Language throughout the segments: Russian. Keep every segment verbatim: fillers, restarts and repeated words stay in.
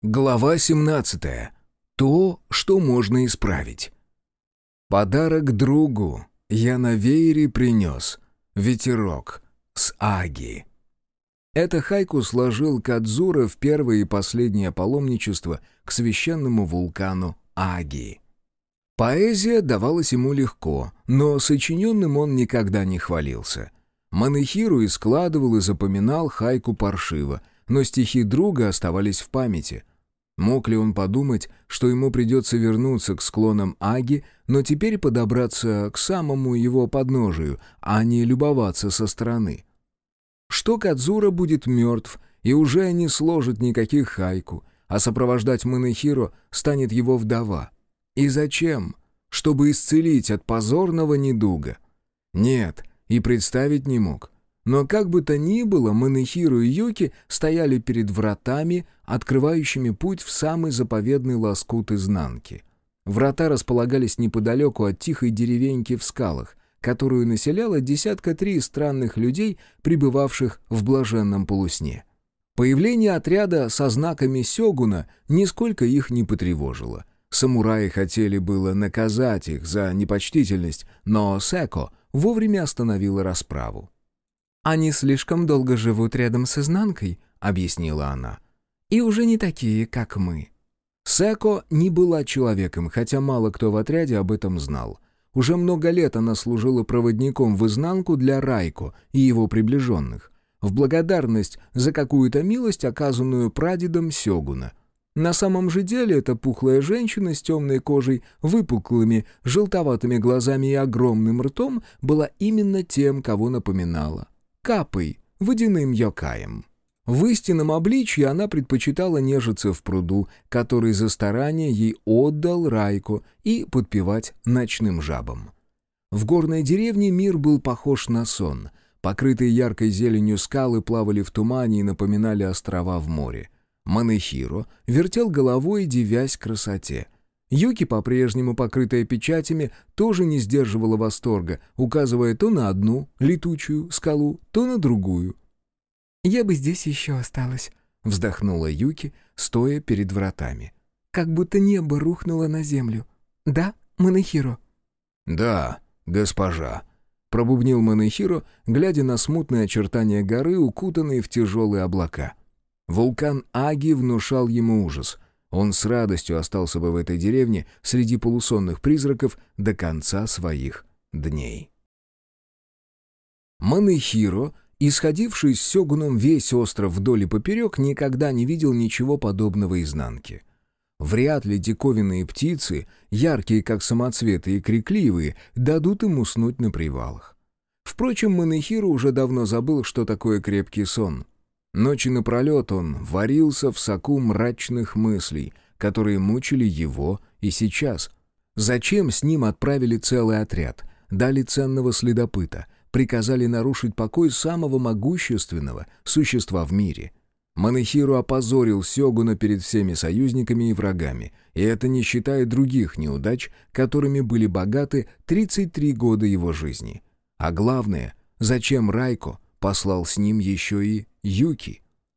Глава семнадцатая. То, что можно исправить. Подарок другу я на веере принес. Ветерок с Аги. Это хайку сложил Кадзура в первое и последнее паломничество к священному вулкану Аги. Поэзия давалась ему легко, но сочиненным он никогда не хвалился. Манэхиру и складывал, и запоминал хайку паршиво, но стихи друга оставались в памяти. Мог ли он подумать, что ему придется вернуться к склонам Аги, но теперь подобраться к самому его подножию, а не любоваться со стороны? Что Кадзура будет мертв, и уже не сложит никаких хайку, а сопровождать Манэхиро станет его вдова. И зачем? Чтобы исцелить от позорного недуга? Нет, и представить не мог. Но как бы то ни было, Манэхиро и Юки стояли перед вратами, открывающими путь в самый заповедный лоскут изнанки. Врата располагались неподалеку от тихой деревеньки в скалах, которую населяло десятка три странных людей, пребывавших в блаженном полусне. Появление отряда со знаками сёгуна нисколько их не потревожило. Самураи хотели было наказать их за непочтительность, но Сэко вовремя остановила расправу. «Они слишком долго живут рядом с изнанкой», — объяснила она. «И уже не такие, как мы». Сэко не была человеком, хотя мало кто в отряде об этом знал. Уже много лет она служила проводником в изнанку для Райко и его приближенных, в благодарность за какую-то милость, оказанную прадедом сёгуна. На самом же деле эта пухлая женщина с темной кожей, выпуклыми, желтоватыми глазами и огромным ртом была именно тем, кого напоминала. Капой, водяным йокаем. В истинном обличье она предпочитала нежиться в пруду, который за старание ей отдал Райко, и подпевать ночным жабам. В горной деревне мир был похож на сон. Покрытые яркой зеленью скалы плавали в тумане и напоминали острова в море. Манэхиро вертел головой, дивясь красоте. Юки, по-прежнему покрытая печатями, тоже не сдерживала восторга, указывая то на одну летучую скалу, то на другую. «Я бы здесь еще осталась», — вздохнула Юки, стоя перед вратами. «Как будто небо рухнуло на землю. Да, Манэхиро?» «Да, госпожа», — пробубнил Манэхиро, глядя на смутные очертания горы, укутанные в тяжелые облака. Вулкан Аги внушал ему ужас. Он с радостью остался бы в этой деревне среди полусонных призраков до конца своих дней. Манэхиро, исходивший с сёгуном весь остров вдоль и поперек, никогда не видел ничего подобного изнанки. Вряд ли диковинные птицы, яркие как самоцветы и крикливые, дадут им уснуть на привалах. Впрочем, Манэхиро уже давно забыл, что такое крепкий сон. Ночи напролет он варился в соку мрачных мыслей, которые мучили его и сейчас. Зачем с ним отправили целый отряд, дали ценного следопыта, приказали нарушить покой самого могущественного существа в мире? Манэхиро опозорил сёгуна перед всеми союзниками и врагами, и это не считая других неудач, которыми были богаты тридцать три года его жизни. А главное, зачем Райко послал с ним еще и Юки?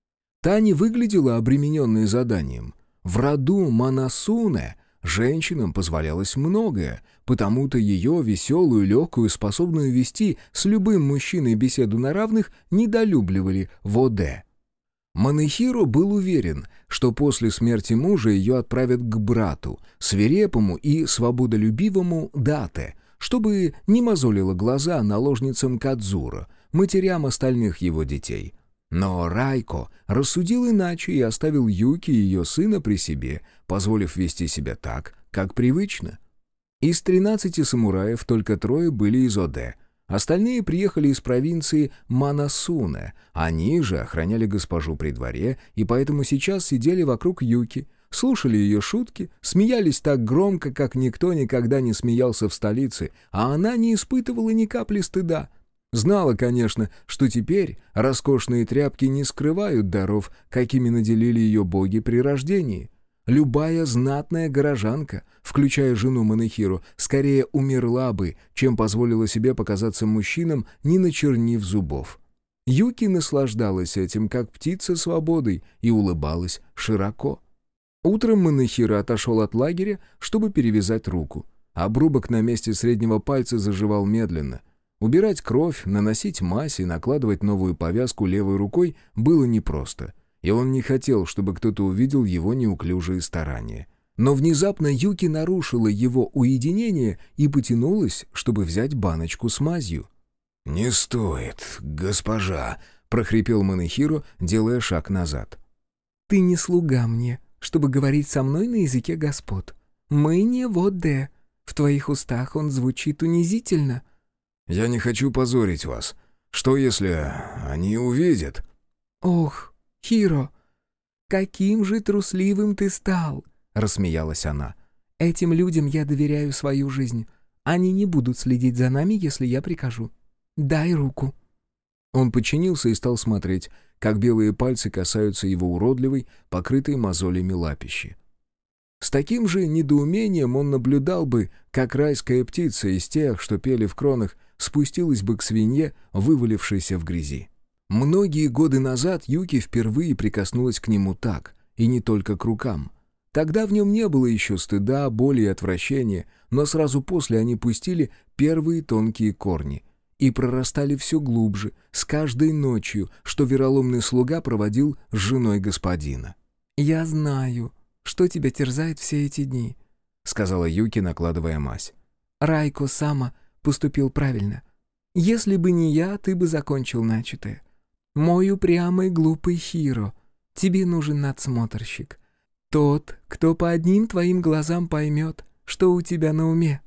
Та не выглядела обремененной заданием. В роду Манасуне женщинам позволялось многое, потому-то ее веселую, легкую, способную вести с любым мужчиной беседу на равных, недолюбливали в Оде. Манэхиро был уверен, что после смерти мужа ее отправят к брату, свирепому и свободолюбивому Дате, чтобы не мозолило глаза наложницам Кадзура, матерям остальных его детей. Но Райко рассудил иначе и оставил Юки и ее сына при себе, позволив вести себя так, как привычно. Из тринадцати самураев только трое были из Оде. Остальные приехали из провинции Манасуне. Они же охраняли госпожу при дворе, и поэтому сейчас сидели вокруг Юки, слушали ее шутки, смеялись так громко, как никто никогда не смеялся в столице, а она не испытывала ни капли стыда. Знала, конечно, что теперь роскошные тряпки не скрывают даров, какими наделили ее боги при рождении. Любая знатная горожанка, включая жену Манэхиро, скорее умерла бы, чем позволила себе показаться мужчинам, не начернив зубов. Юки наслаждалась этим, как птица свободой, и улыбалась широко. Утром Манэхиро отошел от лагеря, чтобы перевязать руку. Обрубок на месте среднего пальца заживал медленно. Убирать кровь, наносить мазь и накладывать новую повязку левой рукой было непросто, и он не хотел, чтобы кто-то увидел его неуклюжие старания. Но внезапно Юки нарушила его уединение и потянулась, чтобы взять баночку с мазью. «Не стоит, госпожа», — прохрипел Манэхиро, делая шаг назад. «Ты не слуга мне, чтобы говорить со мной на языке господ. Мы не воде. В твоих устах он звучит унизительно». «Я не хочу позорить вас. Что, если они увидят?» «Ох, Хиро, каким же трусливым ты стал!» — рассмеялась она. «Этим людям я доверяю свою жизнь. Они не будут следить за нами, если я прикажу. Дай руку». Он подчинился и стал смотреть, как белые пальцы касаются его уродливой, покрытой мозолями лапищи. С таким же недоумением он наблюдал бы, как райская птица из тех, что пели в кронах, спустилась бы к свинье, вывалившейся в грязи. Многие годы назад Юки впервые прикоснулась к нему так, и не только к рукам. Тогда в нем не было еще стыда, боли и отвращения, но сразу после они пустили первые тонкие корни и прорастали все глубже, с каждой ночью, что вероломный слуга проводил с женой господина. «Я знаю, что тебя терзает все эти дни», — сказала Юки, накладывая мазь. «Райко Сама поступил правильно. Если бы не я, ты бы закончил начатое. Мой упрямый глупый Хиро, тебе нужен надсмотрщик. Тот, кто по одним твоим глазам поймет, что у тебя на уме».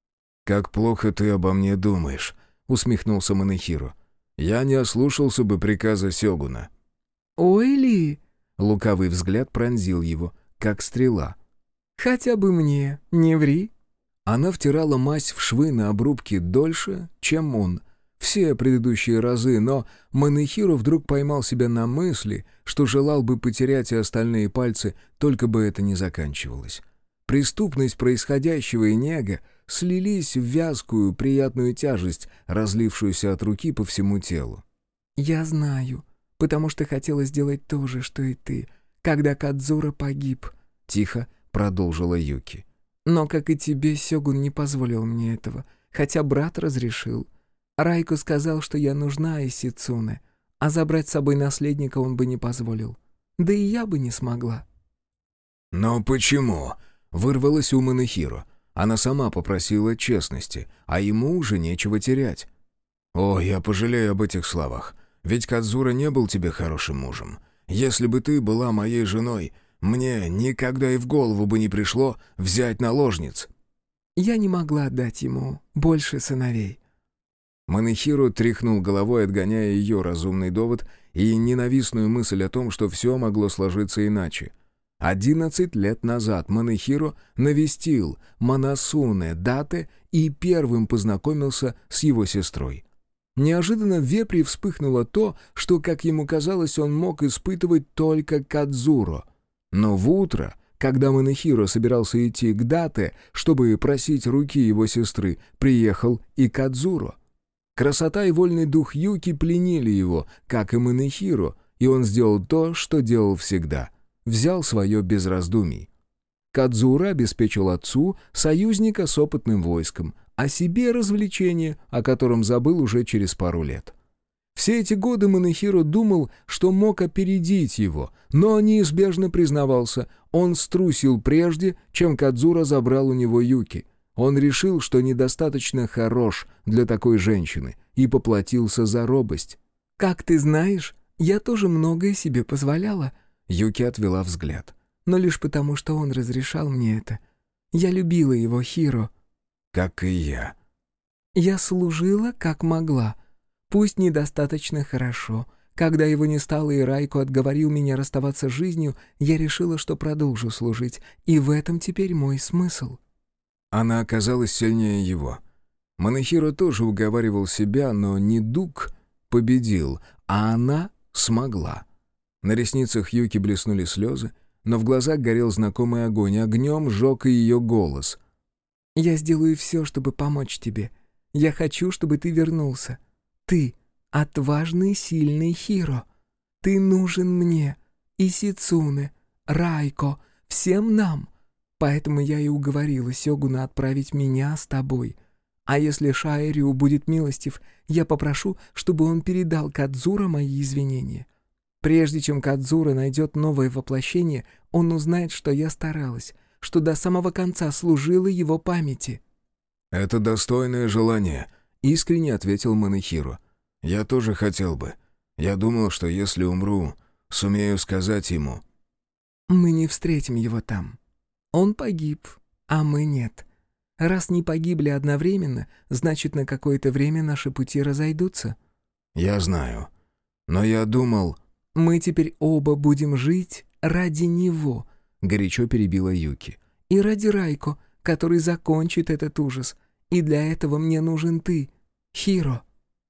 «Как плохо ты обо мне думаешь», — усмехнулся Манэхиро. «Я не ослушался бы приказа сёгуна». «Ой ли!» — лукавый взгляд пронзил его, как стрела. «Хотя бы мне, не ври». Она втирала мазь в швы на обрубке дольше, чем он, все предыдущие разы, но Манэхиро вдруг поймал себя на мысли, что желал бы потерять и остальные пальцы, только бы это не заканчивалось. Преступность происходящего и нега слились в вязкую, приятную тяжесть, разлившуюся от руки по всему телу. «Я знаю, потому что хотела сделать то же, что и ты, когда Кадзура погиб», — тихо продолжила Юки. «Но, как и тебе, сёгун не позволил мне этого, хотя брат разрешил. Райко сказал, что я нужна Исицуне, а забрать с собой наследника он бы не позволил. Да и я бы не смогла». «Но почему?» — вырвалось у Манэхиро. Она сама попросила честности, а ему уже нечего терять. «О, я пожалею об этих словах. Ведь Кадзура не был тебе хорошим мужем. Если бы ты была моей женой, мне никогда и в голову бы не пришло взять наложниц». «Я не могла отдать ему больше сыновей». Манэхиро тряхнул головой, отгоняя ее разумный довод и ненавистную мысль о том, что все могло сложиться иначе. Одиннадцать лет назад Манэхиро навестил Манасуне Дате и первым познакомился с его сестрой. Неожиданно в вепре вспыхнуло то, что, как ему казалось, он мог испытывать только Кадзуро. Но в утро, когда Манэхиро собирался идти к Дате, чтобы просить руки его сестры, приехал и Кадзуро. Красота и вольный дух Юки пленили его, как и Манэхиро, и он сделал то, что делал всегда — взял свое без раздумий. Кадзура обеспечил отцу союзника с опытным войском, а себе развлечение, о котором забыл уже через пару лет. Все эти годы Манэхиро думал, что мог опередить его, но неизбежно признавался, он струсил прежде, чем Кадзура забрал у него Юки. Он решил, что недостаточно хорош для такой женщины, и поплатился за робость. «Как ты знаешь, я тоже многое себе позволяла», — Юки отвела взгляд. «Но лишь потому, что он разрешал мне это. Я любила его, Хиро». «Как и я». «Я служила, как могла. Пусть недостаточно хорошо. Когда его не стало и Райко отговорил меня расставаться с жизнью, я решила, что продолжу служить, и в этом теперь мой смысл». Она оказалась сильнее его. Манэхиро тоже уговаривал себя, но недуг победил, а она смогла. На ресницах Юки блеснули слезы, но в глазах горел знакомый огонь, огнем жег и ее голос. «Я сделаю все, чтобы помочь тебе. Я хочу, чтобы ты вернулся. Ты — отважный, сильный Хиро. Ты нужен мне. Исицуне, Райко, Всем нам. Поэтому я и уговорила Сёгуна отправить меня с тобой. А если Шаэрю будет милостив, я попрошу, чтобы он передал Кадзура мои извинения. Прежде чем Кадзура найдет новое воплощение, он узнает, что я старалась, что до самого конца служила его памяти». «Это достойное желание», — искренне ответил Манэхиро. «Я тоже хотел бы. Я думал, что если умру, сумею сказать ему». «Мы не встретим его там. Он погиб, а мы нет. Раз не погибли одновременно, значит, на какое-то время наши пути разойдутся». «Я знаю. Но я думал...» «Мы теперь оба будем жить ради него», — горячо перебила Юки. «И ради Райко, который закончит этот ужас. И для этого мне нужен ты, Хиро».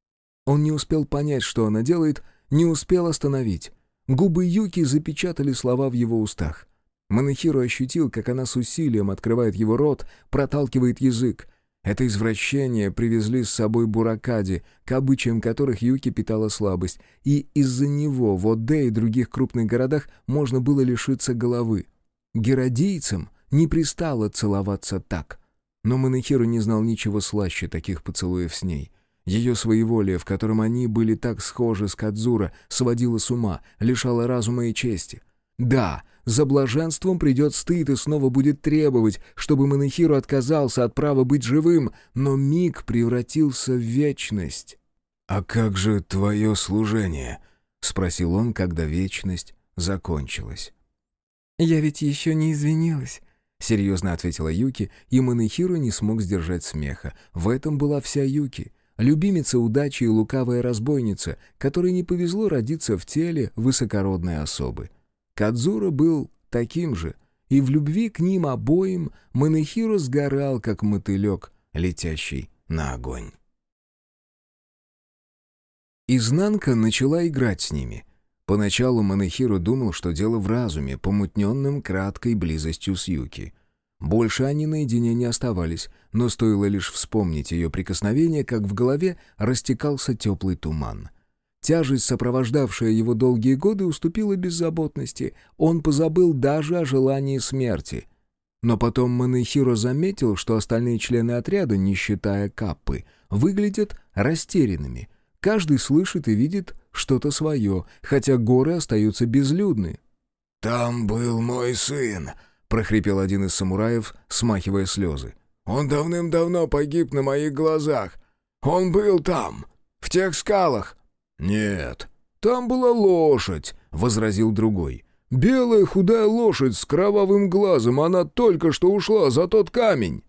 Он не успел понять, что она делает, не успел остановить. Губы Юки запечатали слова в его устах. Манэхиро ощутил, как она с усилием открывает его рот, проталкивает язык. Это извращение привезли с собой буракади, к обычаям которых Юки питала слабость, и из-за него в Оде и других крупных городах можно было лишиться головы. Геродийцам не пристало целоваться так. Но Манэхиро не знал ничего слаще таких поцелуев с ней. Ее своеволие, в котором они были так схожи с Кадзуро, сводило с ума, лишало разума и чести. Да, за блаженством придет стыд и снова будет требовать, чтобы Манэхиро отказался от права быть живым, но миг превратился в вечность. «А как же твое служение?» — спросил он, когда вечность закончилась. «Я ведь еще не извинилась», — серьезно ответила Юки, и Манэхиро не смог сдержать смеха. В этом была вся Юки. Любимица удачи и лукавая разбойница, которой не повезло родиться в теле высокородной особы. Кадзуро был таким же, и в любви к ним обоим Манэхиро сгорал, как мотылек, летящий на огонь. Изнанка начала играть с ними. Поначалу Манэхиро думал, что дело в разуме, помутненном краткой близостью с Юки. Больше они наедине не оставались, но стоило лишь вспомнить ее прикосновение, как в голове растекался теплый туман. Тяжесть, сопровождавшая его долгие годы, уступила беззаботности. Он позабыл даже о желании смерти. Но потом Манэхиро заметил, что остальные члены отряда, не считая Каппы, выглядят растерянными. Каждый слышит и видит что-то свое, хотя горы остаются безлюдны. «Там был мой сын», — прохрипел один из самураев, смахивая слезы. «Он давным-давно погиб на моих глазах. Он был там, в тех скалах». «Нет, там была лошадь», — возразил другой. «Белая худая лошадь с кровавым глазом, она только что ушла за тот камень».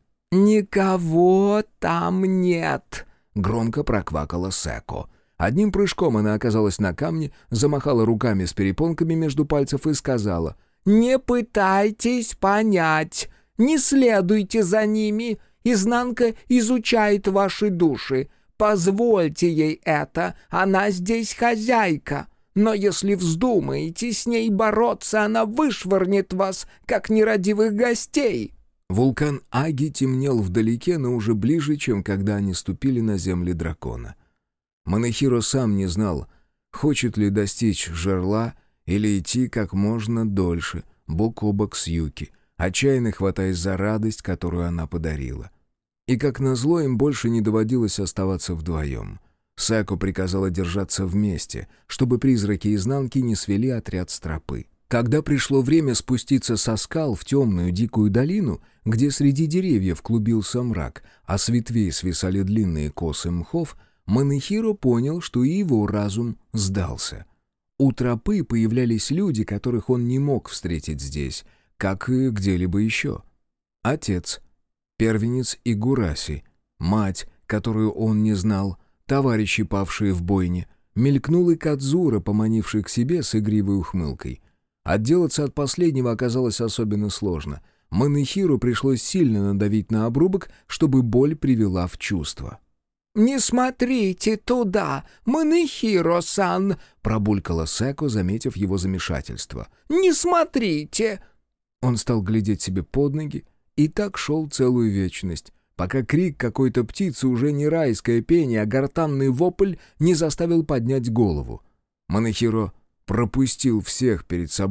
«Никого там нет», — громко проквакала Сэко. Одним прыжком она оказалась на камне, замахала руками с перепонками между пальцев и сказала: «Не пытайтесь понять, не следуйте за ними, изнанка изучает ваши души. Позвольте ей это, она здесь хозяйка. Но если вздумаете с ней бороться, она вышвырнет вас, как нерадивых гостей». Вулкан Аги темнел вдалеке, но уже ближе, чем когда они ступили на земли дракона. Манэхиро сам не знал, хочет ли достичь жерла или идти как можно дольше, бок о бок с Юки, отчаянно хватаясь за радость, которую она подарила. И, как назло, им больше не доводилось оставаться вдвоем. Сэко приказала держаться вместе, чтобы призраки изнанки не свели отряд с тропы. Когда пришло время спуститься со скал в темную дикую долину, где среди деревьев клубился мрак, а с ветвей свисали длинные косы мхов, Манэхиро понял, что и его разум сдался. У тропы появлялись люди, которых он не мог встретить здесь, как и где-либо еще. Отец, первенец Игураси, мать, которую он не знал, товарищи, павшие в бойне, мелькнул и Кадзуро, поманивший к себе с игривой ухмылкой. Отделаться от последнего оказалось особенно сложно. Манэхиро пришлось сильно надавить на обрубок, чтобы боль привела в чувство. «Не смотрите туда, Манэхиро-сан!» — пробулькала Сэко, заметив его замешательство. «Не смотрите!» Он стал глядеть себе под ноги, и так шел целую вечность, пока крик какой-то птицы, уже не райское пение, а гортанный вопль, не заставил поднять голову. Манэхиро пропустил всех перед собой,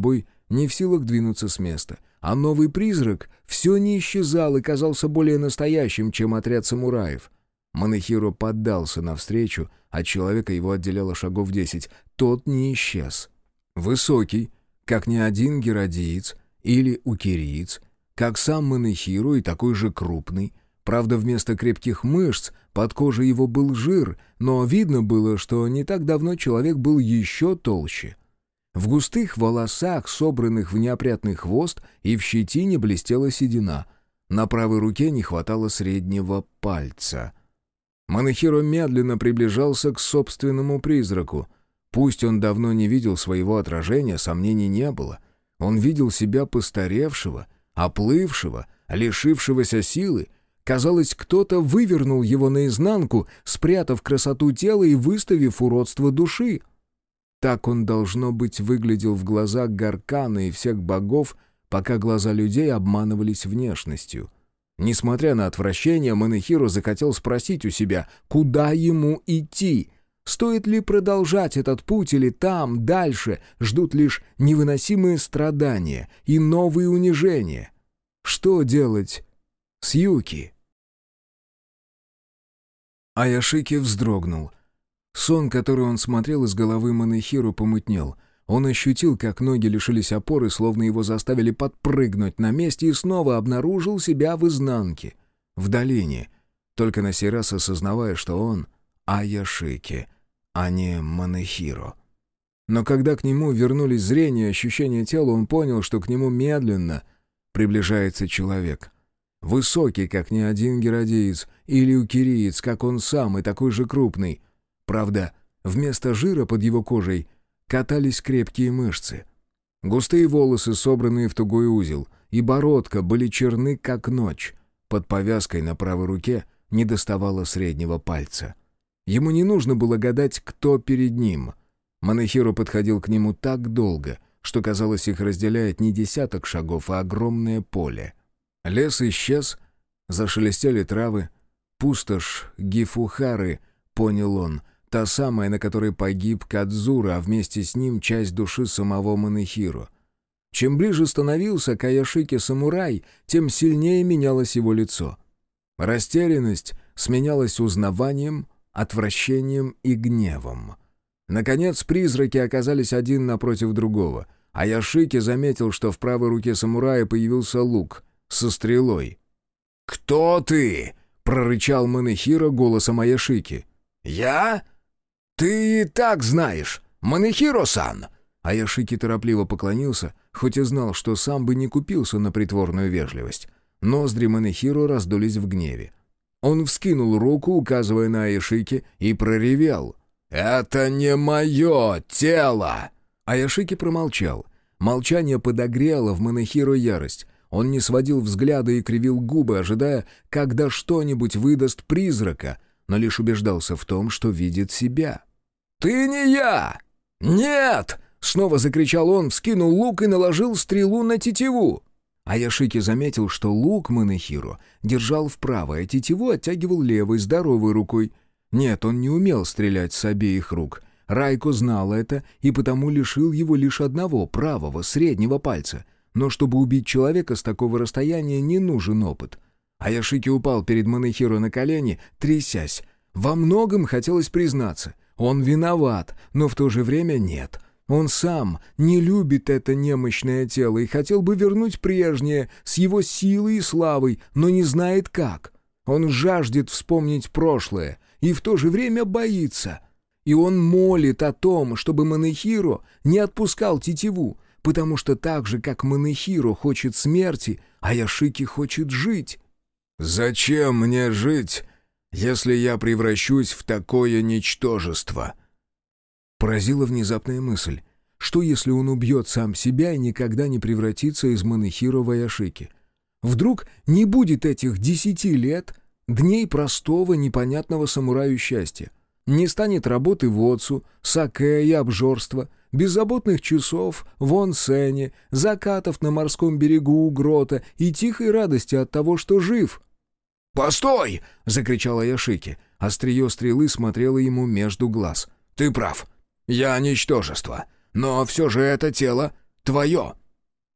не в силах двинуться с места, а новый призрак все не исчезал и казался более настоящим, чем отряд самураев. Манэхиро поддался навстречу, от человека его отделяло шагов десять. Тот не исчез. Высокий, как ни один геродиец или укириец, как сам Манэхиро и такой же крупный. Правда, вместо крепких мышц под кожей его был жир, но видно было, что не так давно человек был еще толще. В густых волосах, собранных в неопрятный хвост, и в щетине блестела седина. На правой руке не хватало среднего пальца. Манэхиро медленно приближался к собственному призраку. Пусть он давно не видел своего отражения, сомнений не было. Он видел себя постаревшего, оплывшего, лишившегося силы. Казалось, кто-то вывернул его наизнанку, спрятав красоту тела и выставив уродство души. Так он, должно быть, выглядел в глазах Гаркана и всех богов, пока глаза людей обманывались внешностью. Несмотря на отвращение, Манэхиро захотел спросить у себя, куда ему идти. Стоит ли продолжать этот путь или там, дальше, ждут лишь невыносимые страдания и новые унижения? Что делать с Юки? Аяшики вздрогнул. Сон, который он смотрел из головы Манэхиро, помутнел. Он ощутил, как ноги лишились опоры, словно его заставили подпрыгнуть на месте, и снова обнаружил себя в изнанке, в долине, только на сей раз осознавая, что он Аяшики, а не Манэхиро. Но когда к нему вернулись зрение и ощущение тела, он понял, что к нему медленно приближается человек. Высокий, как ни один геродеец, или укириец, как он сам, и такой же крупный. Правда, вместо жира под его кожей катались крепкие мышцы. Густые волосы, собранные в тугой узел, и бородка были черны, как ночь. Под повязкой на правой руке не доставало среднего пальца. Ему не нужно было гадать, кто перед ним. Манэхиро подходил к нему так долго, что, казалось, их разделяет не десяток шагов, а огромное поле. Лес исчез, зашелестели травы. Пустошь Гифухары, понял он, та самая, на которой погиб Кадзура, а вместе с ним часть души самого Манэхиро. Чем ближе становился к Аяшики самурай, тем сильнее менялось его лицо. Растерянность сменялась узнаванием, отвращением и гневом. Наконец призраки оказались один напротив другого. Аяшики заметил, что в правой руке самурая появился лук со стрелой. «Кто ты?» — прорычал Манэхиро голосом Аяшики. «Я? Ты и так знаешь, Манэхиро-сан!» Аяшики торопливо поклонился, хоть и знал, что сам бы не купился на притворную вежливость. Ноздри Манэхиро раздулись в гневе. Он вскинул руку, указывая на Аяшики, и проревел. «Это не мое тело!» Аяшики промолчал. Молчание подогрело в Манэхиро ярость. Он не сводил взгляда и кривил губы, ожидая, когда что-нибудь выдаст призрака, но лишь убеждался в том, что видит себя. «Ты не я! Нет!» — снова закричал он, вскинул лук и наложил стрелу на тетиву. Аяшики заметил, что лук Манэхиро держал в правой, а тетиву оттягивал левой, здоровой рукой. Нет, он не умел стрелять с обеих рук. Райко знал это и потому лишил его лишь одного, правого, среднего пальца. Но чтобы убить человека с такого расстояния, не нужен опыт. Аяшики упал перед Манэхиро на колени, трясясь. Во многом хотелось признаться. Он виноват, но в то же время нет. Он сам не любит это немощное тело и хотел бы вернуть прежнее с его силой и славой, но не знает как. Он жаждет вспомнить прошлое и в то же время боится. И он молит о том, чтобы Манэхиро не отпускал тетиву, потому что так же, как Манэхиро хочет смерти, Аяшики хочет жить. «Зачем мне жить, если я превращусь в такое ничтожество?» Поразила внезапная мысль. Что, если он убьет сам себя и никогда не превратится из Манэхиро в Аяшики? Вдруг не будет этих десяти лет, дней простого, непонятного самураю счастья? Не станет работы в Отцу, саке и обжорства, беззаботных часов в онсене, закатов на морском берегу у грота и тихой радости от того, что жив. «Постой!» — закричал Аяшики. Острие стрелы смотрело ему между глаз. «Ты прав. Я ничтожество. Но все же это тело твое.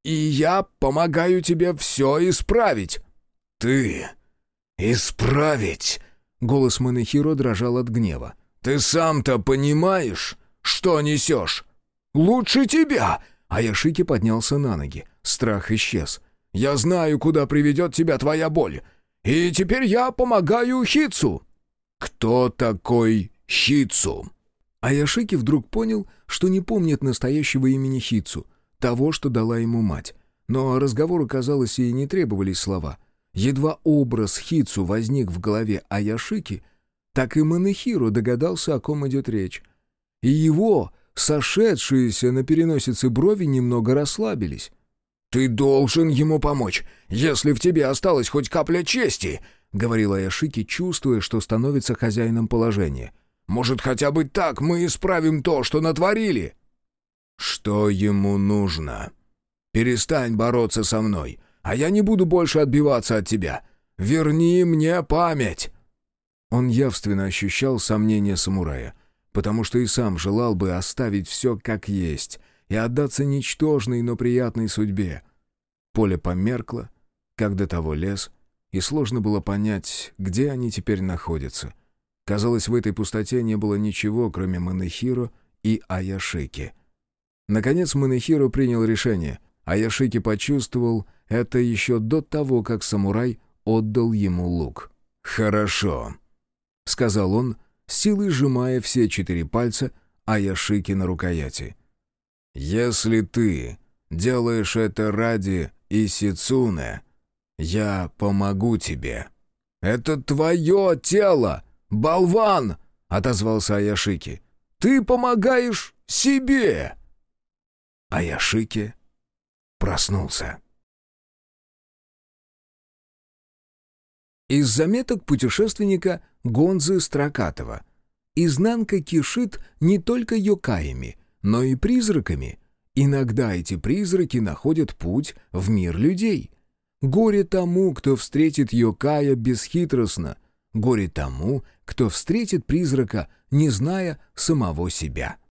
и я помогаю тебе все исправить». «Ты... исправить?» Голос Манехиро дрожал от гнева. «Ты сам-то понимаешь, что несешь? Лучше тебя!» Аяшики поднялся на ноги. Страх исчез. «Я знаю, куда приведет тебя твоя боль. И теперь я помогаю Хитсу». «Кто такой Хитсу?» Аяшики вдруг понял, что не помнит настоящего имени Хитсу, того, что дала ему мать. Но разговору, казалось, и не требовались слова. Едва образ Хитсу возник в голове Аяшики, так и Манехиро догадался, о ком идет речь. И его, сошедшиеся на переносице брови, немного расслабились. «Ты должен ему помочь, если в тебе осталась хоть капля чести», — говорил Аяшики, чувствуя, что становится хозяином положения. «Может, хотя бы так мы исправим то, что натворили?» «Что ему нужно? Перестань бороться со мной, а я не буду больше отбиваться от тебя. Верни мне память!» Он явственно ощущал сомнение самурая, потому что и сам желал бы оставить все как есть и отдаться ничтожной, но приятной судьбе. Поле померкло, как до того лес, и сложно было понять, где они теперь находятся. Казалось, в этой пустоте не было ничего, кроме Манехиро и Аяшики. Наконец Манехиро принял решение. Аяшики почувствовал это еще до того, как самурай отдал ему лук. «Хорошо», — сказал он, силой сжимая все четыре пальца Аяшики на рукояти. «Если ты делаешь это ради Исицуне, я помогу тебе». «Это твое тело, болван!» — отозвался Аяшики. «Ты помогаешь себе!» Аяшики проснулся. Из заметок путешественника Гонзы Строкатова. Изнанка кишит не только йокаями, но и призраками. Иногда эти призраки находят путь в мир людей. Горе тому, кто встретит йокая бесхитростно. Горе тому, кто встретит призрака, не зная самого себя.